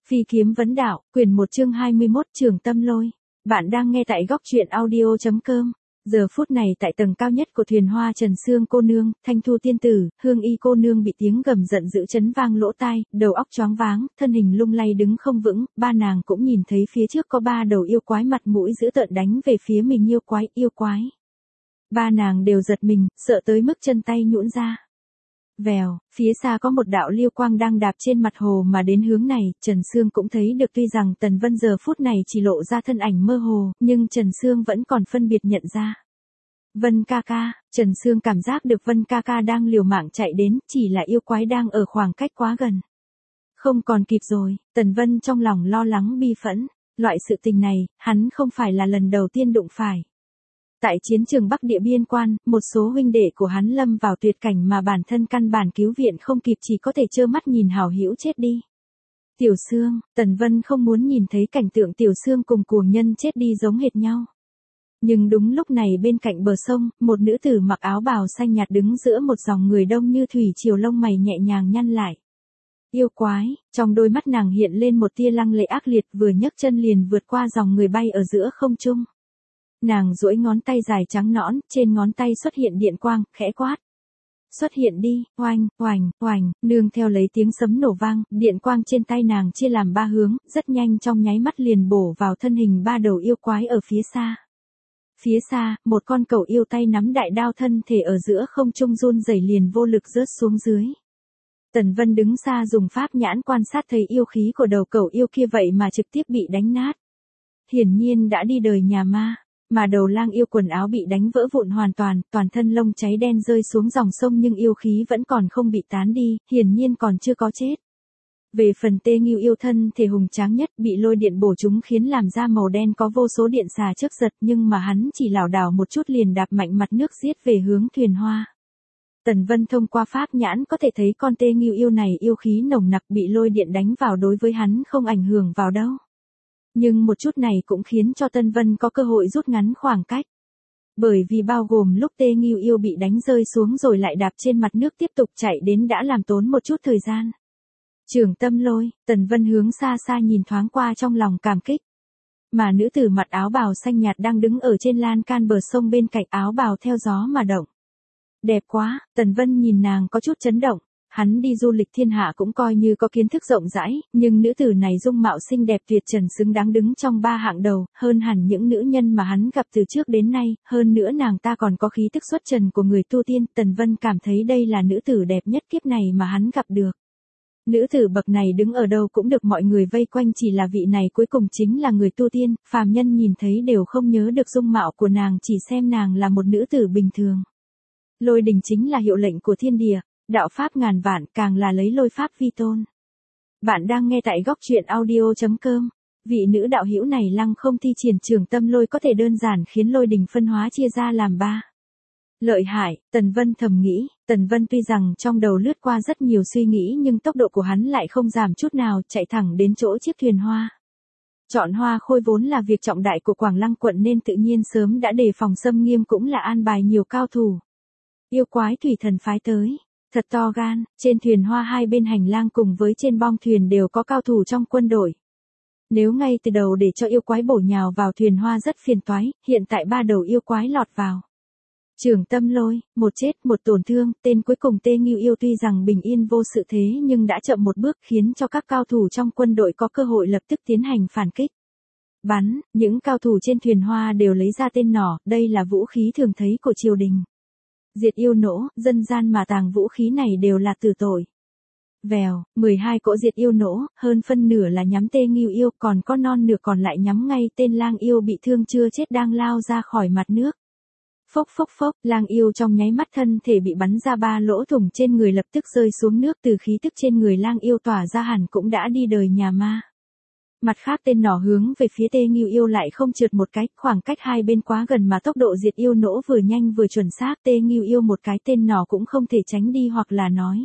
Phi kiếm vấn đạo, quyển 1 chương 21 Trường Tâm Lôi. Bạn đang nghe tại góc truyện audio.com. Giờ phút này tại tầng cao nhất của thuyền hoa Trần Sương cô nương, Thanh Thu tiên tử, Hương Y cô nương bị tiếng gầm giận dữ chấn vang lỗ tai, đầu óc choáng váng, thân hình lung lay đứng không vững, ba nàng cũng nhìn thấy phía trước có ba đầu yêu quái mặt mũi dữ tợn đánh về phía mình yêu quái. Ba nàng đều giật mình, sợ tới mức chân tay nhũn ra. Vèo, phía xa có một đạo liêu quang đang đạp trên mặt hồ mà đến hướng này, Trần Sương cũng thấy được tuy rằng Tần Vân giờ phút này chỉ lộ ra thân ảnh mơ hồ, nhưng Trần Sương vẫn còn phân biệt nhận ra. Vân ca ca, Trần Sương cảm giác được Vân ca ca đang liều mạng chạy đến, chỉ là yêu quái đang ở khoảng cách quá gần. Không còn kịp rồi, Tần Vân trong lòng lo lắng bi phẫn, loại sự tình này, hắn không phải là lần đầu tiên đụng phải. Tại chiến trường Bắc Địa biên quan, một số huynh đệ của hắn lâm vào tuyệt cảnh mà bản thân căn bản cứu viện không kịp chỉ có thể trơ mắt nhìn hảo hữu chết đi. Tiểu Sương, Tần Vân không muốn nhìn thấy cảnh tượng Tiểu Sương cùng cuồng nhân chết đi giống hệt nhau. Nhưng đúng lúc này bên cạnh bờ sông, một nữ tử mặc áo bào xanh nhạt đứng giữa một dòng người đông như thủy triều, lông mày nhẹ nhàng nhăn lại. Yêu quái, trong đôi mắt nàng hiện lên một tia lăng lệ ác liệt, vừa nhấc chân liền vượt qua dòng người bay ở giữa không trung. Nàng duỗi ngón tay dài trắng nõn, trên ngón tay xuất hiện điện quang, khẽ quát. Xuất hiện đi, oanh, oành, oành, nương theo lấy tiếng sấm nổ vang, điện quang trên tay nàng chia làm ba hướng, rất nhanh trong nháy mắt liền bổ vào thân hình ba đầu yêu quái ở phía xa. Phía xa, một con cẩu yêu tay nắm đại đao thân thể ở giữa không trung run rẩy liền vô lực rớt xuống dưới. Tần Vân đứng xa dùng pháp nhãn quan sát thấy yêu khí của đầu cẩu yêu kia vậy mà trực tiếp bị đánh nát. Hiển nhiên đã đi đời nhà ma. Mà đầu lang yêu quần áo bị đánh vỡ vụn hoàn toàn, toàn thân lông cháy đen rơi xuống dòng sông nhưng yêu khí vẫn còn không bị tán đi, hiển nhiên còn chưa có chết. Về phần Tê Ngưu yêu thân thể hùng tráng nhất bị lôi điện bổ trúng khiến làm da màu đen có vô số điện xà chớp giật nhưng mà hắn chỉ lảo đảo một chút liền đạp mạnh mặt nước giết về hướng thuyền hoa. Tần Vân thông qua pháp nhãn có thể thấy con Tê Ngưu yêu này yêu khí nồng nặc bị lôi điện đánh vào đối với hắn không ảnh hưởng vào đâu. Nhưng một chút này cũng khiến cho Tân Vân có cơ hội rút ngắn khoảng cách. Bởi vì bao gồm lúc Tê Ngưu yêu bị đánh rơi xuống rồi lại đạp trên mặt nước tiếp tục chạy đến đã làm tốn một chút thời gian. Trường Tâm Lôi, Tần Vân hướng xa xa nhìn thoáng qua trong lòng cảm kích. Mà nữ tử mặc áo bào xanh nhạt đang đứng ở trên lan can bờ sông bên cạnh áo bào theo gió mà động. Đẹp quá, Tần Vân nhìn nàng có chút chấn động. Hắn đi du lịch thiên hạ cũng coi như có kiến thức rộng rãi, nhưng nữ tử này dung mạo xinh đẹp tuyệt trần xứng đáng đứng trong ba hạng đầu, hơn hẳn những nữ nhân mà hắn gặp từ trước đến nay, hơn nữa nàng ta còn có khí tức xuất trần của người tu tiên, Tần Vân cảm thấy đây là nữ tử đẹp nhất kiếp này mà hắn gặp được. Nữ tử bậc này đứng ở đâu cũng được mọi người vây quanh, chỉ là vị này cuối cùng chính là người tu tiên, phàm nhân nhìn thấy đều không nhớ được dung mạo của nàng, chỉ xem nàng là một nữ tử bình thường. Lôi đình chính là hiệu lệnh của thiên địa. Đạo pháp ngàn vạn càng là lấy lôi pháp vi tôn. Bạn đang nghe tại góc truyện audio.com. Vị nữ đạo hữu này lăng không thi triển trường tâm lôi có thể đơn giản khiến lôi đình phân hóa chia ra làm ba. Lợi hại, Tần Vân thầm nghĩ, Tần Vân tuy rằng trong đầu lướt qua rất nhiều suy nghĩ nhưng tốc độ của hắn lại không giảm chút nào, chạy thẳng đến chỗ chiếc thuyền hoa. Chọn hoa khôi vốn là việc trọng đại của Quảng Lăng quận nên tự nhiên sớm đã đề phòng xâm nghiêm cũng là an bài nhiều cao thủ. Yêu quái thủy thần phái tới. Thật to gan, trên thuyền hoa hai bên hành lang cùng với trên bong thuyền đều có cao thủ trong quân đội. Nếu ngay từ đầu để cho yêu quái bổ nhào vào thuyền hoa rất phiền toái, hiện tại ba đầu yêu quái lọt vào. Trường Tâm Lôi, một chết một tổn thương, tên cuối cùng Tê Ngưu yêu tuy rằng bình yên vô sự thế nhưng đã chậm một bước khiến cho các cao thủ trong quân đội có cơ hội lập tức tiến hành phản kích. Bắn, những cao thủ trên thuyền hoa đều lấy ra tên nỏ, đây là vũ khí thường thấy của triều đình. Diệt yêu nỗ, dân gian mà tàng vũ khí này đều là tử tội. Vèo, 12 cỗ diệt yêu nỗ, hơn phân nửa là nhắm Tê Ngưu yêu, còn có non nửa còn lại nhắm ngay tên lang yêu bị thương chưa chết đang lao ra khỏi mặt nước. Phốc phốc phốc, lang yêu trong nháy mắt thân thể bị bắn ra ba lỗ thủng trên người lập tức rơi xuống nước, từ khí tức trên người lang yêu tỏa ra hẳn cũng đã đi đời nhà ma. Mặt khác tên nỏ hướng về phía Tê Ngưu yêu lại không trượt một cái, khoảng cách hai bên quá gần mà tốc độ diệt yêu nỗ vừa nhanh vừa chuẩn xác, Tê Ngưu yêu một cái tên nỏ cũng không thể tránh đi hoặc là nói.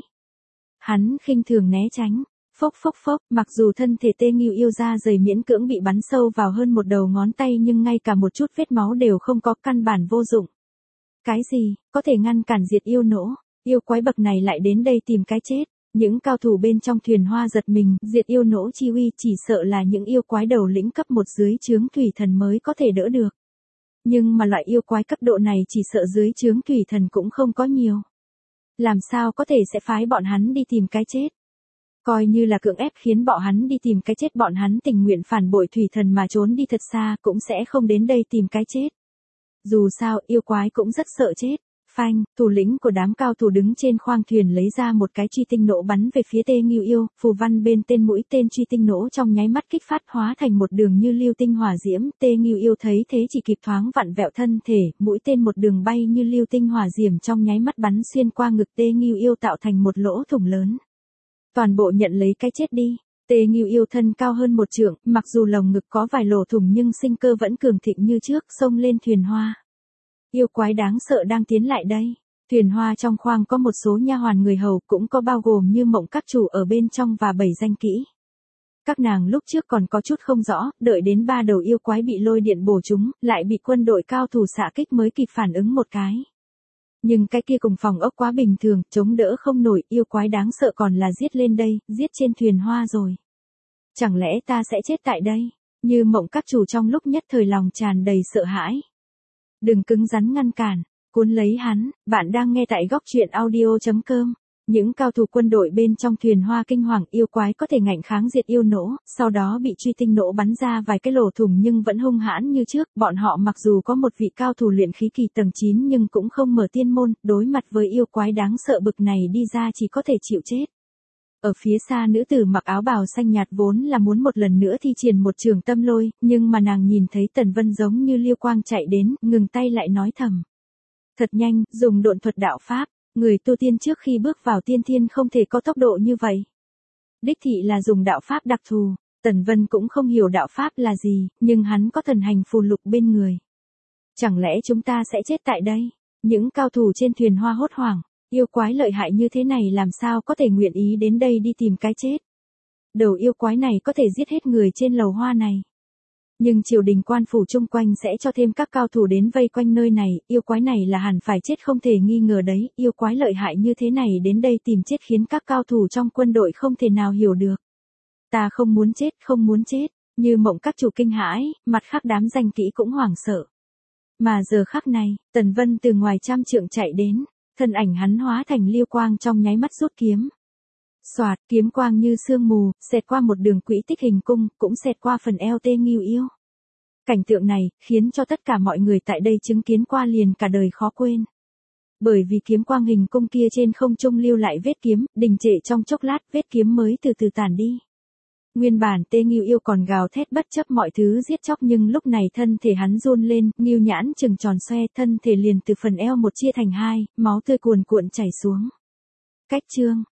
Hắn khinh thường né tránh, phốc phốc phốc, mặc dù thân thể Tê Ngưu yêu da dày miễn cưỡng bị bắn sâu vào hơn một đầu ngón tay nhưng ngay cả một chút vết máu đều không có, căn bản vô dụng. Cái gì, có thể ngăn cản diệt yêu nỗ, yêu quái bậc này lại đến đây tìm cái chết. Những cao thủ bên trong thuyền hoa giật mình, diệt yêu nỗ chi uy chỉ sợ là những yêu quái đầu lĩnh cấp 1 dưới trướng thủy thần mới có thể đỡ được. Nhưng mà loại yêu quái cấp độ này chỉ sợ dưới trướng thủy thần cũng không có nhiều. Làm sao có thể sẽ phái bọn hắn đi tìm cái chết? Coi như là cưỡng ép khiến bọn hắn đi tìm cái chết, bọn hắn tình nguyện phản bội thủy thần mà trốn đi thật xa cũng sẽ không đến đây tìm cái chết. Dù sao yêu quái cũng rất sợ chết. Phanh, thủ lĩnh của đám cao thủ đứng trên khoang thuyền lấy ra một cái truy tinh nỗ bắn về phía Tê Ngưu Yêu, phù văn bên tên mũi tên truy tinh nỗ trong nháy mắt kích phát hóa thành một đường như lưu tinh hỏa diễm. Tê Ngưu Yêu thấy thế chỉ kịp thoáng vặn vẹo thân thể, mũi tên một đường bay như lưu tinh hỏa diễm trong nháy mắt bắn xuyên qua ngực Tê Ngưu Yêu tạo thành một lỗ thủng lớn. Toàn bộ nhận lấy cái chết đi. Tê Ngưu Yêu thân cao hơn 1 trượng, mặc dù lồng ngực có vài lỗ thủng nhưng sinh cơ vẫn cường thịnh như trước, xông lên thuyền hoa. Yêu quái đáng sợ đang tiến lại đây. Thuyền hoa trong khoang có một số nha hoàn người hầu, cũng có bao gồm như Mộng các chủ ở bên trong và 7 danh kỹ. Các nàng lúc trước còn có chút không rõ, đợi đến 3 đầu yêu quái bị lôi điện bổ trúng, lại bị quân đội cao thủ xạ kích mới kịp phản ứng một cái. Nhưng cái kia cùng phòng ốc quá bình thường, chống đỡ không nổi, yêu quái đáng sợ còn là giết lên đây, giết trên thuyền hoa rồi. Chẳng lẽ ta sẽ chết tại đây? Như Mộng các chủ trong lúc nhất thời lòng tràn đầy sợ hãi. Đừng cứng rắn ngăn cản, cuốn lấy hắn. Bạn đang nghe tại góc truyện audio.com. Những cao thủ quân đội bên trong thuyền hoa kinh hoàng, yêu quái có thể ngạnh kháng diệt yêu nỗ, sau đó bị truy tinh nỗ bắn ra vài cái lỗ thủng nhưng vẫn hung hãn như trước. Bọn họ mặc dù có một vị cao thủ luyện khí kỳ tầng 9 nhưng cũng không mở tiên môn, đối mặt với yêu quái đáng sợ bực này đi ra chỉ có thể chịu chết. Ở phía xa nữ tử mặc áo bào xanh nhạt vốn là muốn một lần nữa thi triển một trường tâm lôi, nhưng mà nàng nhìn thấy Tần Vân giống như liêu quang chạy đến, ngừng tay lại nói thầm. Thật nhanh, dùng độn thuật đạo pháp, người tu tiên trước khi bước vào tiên thiên không thể có tốc độ như vậy. Đích thị là dùng đạo pháp đặc thù, Tần Vân cũng không hiểu đạo pháp là gì, nhưng hắn có thần hành phù lục bên người. Chẳng lẽ chúng ta sẽ chết tại đây? Những cao thủ trên thuyền hoa hốt hoảng. Yêu quái lợi hại như thế này làm sao có thể nguyện ý đến đây đi tìm cái chết. Đầu yêu quái này có thể giết hết người trên lầu hoa này. Nhưng triều đình quan phủ chung quanh sẽ cho thêm các cao thủ đến vây quanh nơi này, yêu quái này là hẳn phải chết không thể nghi ngờ đấy, yêu quái lợi hại như thế này đến đây tìm chết khiến các cao thủ trong quân đội không thể nào hiểu được. Ta không muốn chết, không muốn chết, như Mộng các chủ kinh hãi, mặt khác đám danh kỹ cũng hoảng sợ. Mà giờ khắc này, Tần Vân từ ngoài 100 trượng chạy đến. Thân ảnh hắn hóa thành liêu quang trong nháy mắt rút kiếm. Xoạt, kiếm quang như sương mù, xẹt qua một đường quỹ tích hình cung, cũng xẹt qua phần eo Tê Ngưu Yêu. Cảnh tượng này, khiến cho tất cả mọi người tại đây chứng kiến qua liền cả đời khó quên. Bởi vì kiếm quang hình cung kia trên không trung lưu lại vết kiếm, đình trệ trong chốc lát, vết kiếm mới từ từ tản đi. Nguyên bản Tê Ngưu Yêu còn gào thét bất chấp mọi thứ giết chóc nhưng lúc này thân thể hắn run lên, ngưu nhãn trừng tròn xoe, thân thể liền từ phần eo một chia thành 2, máu tươi cuồn cuộn chảy xuống. Cách chương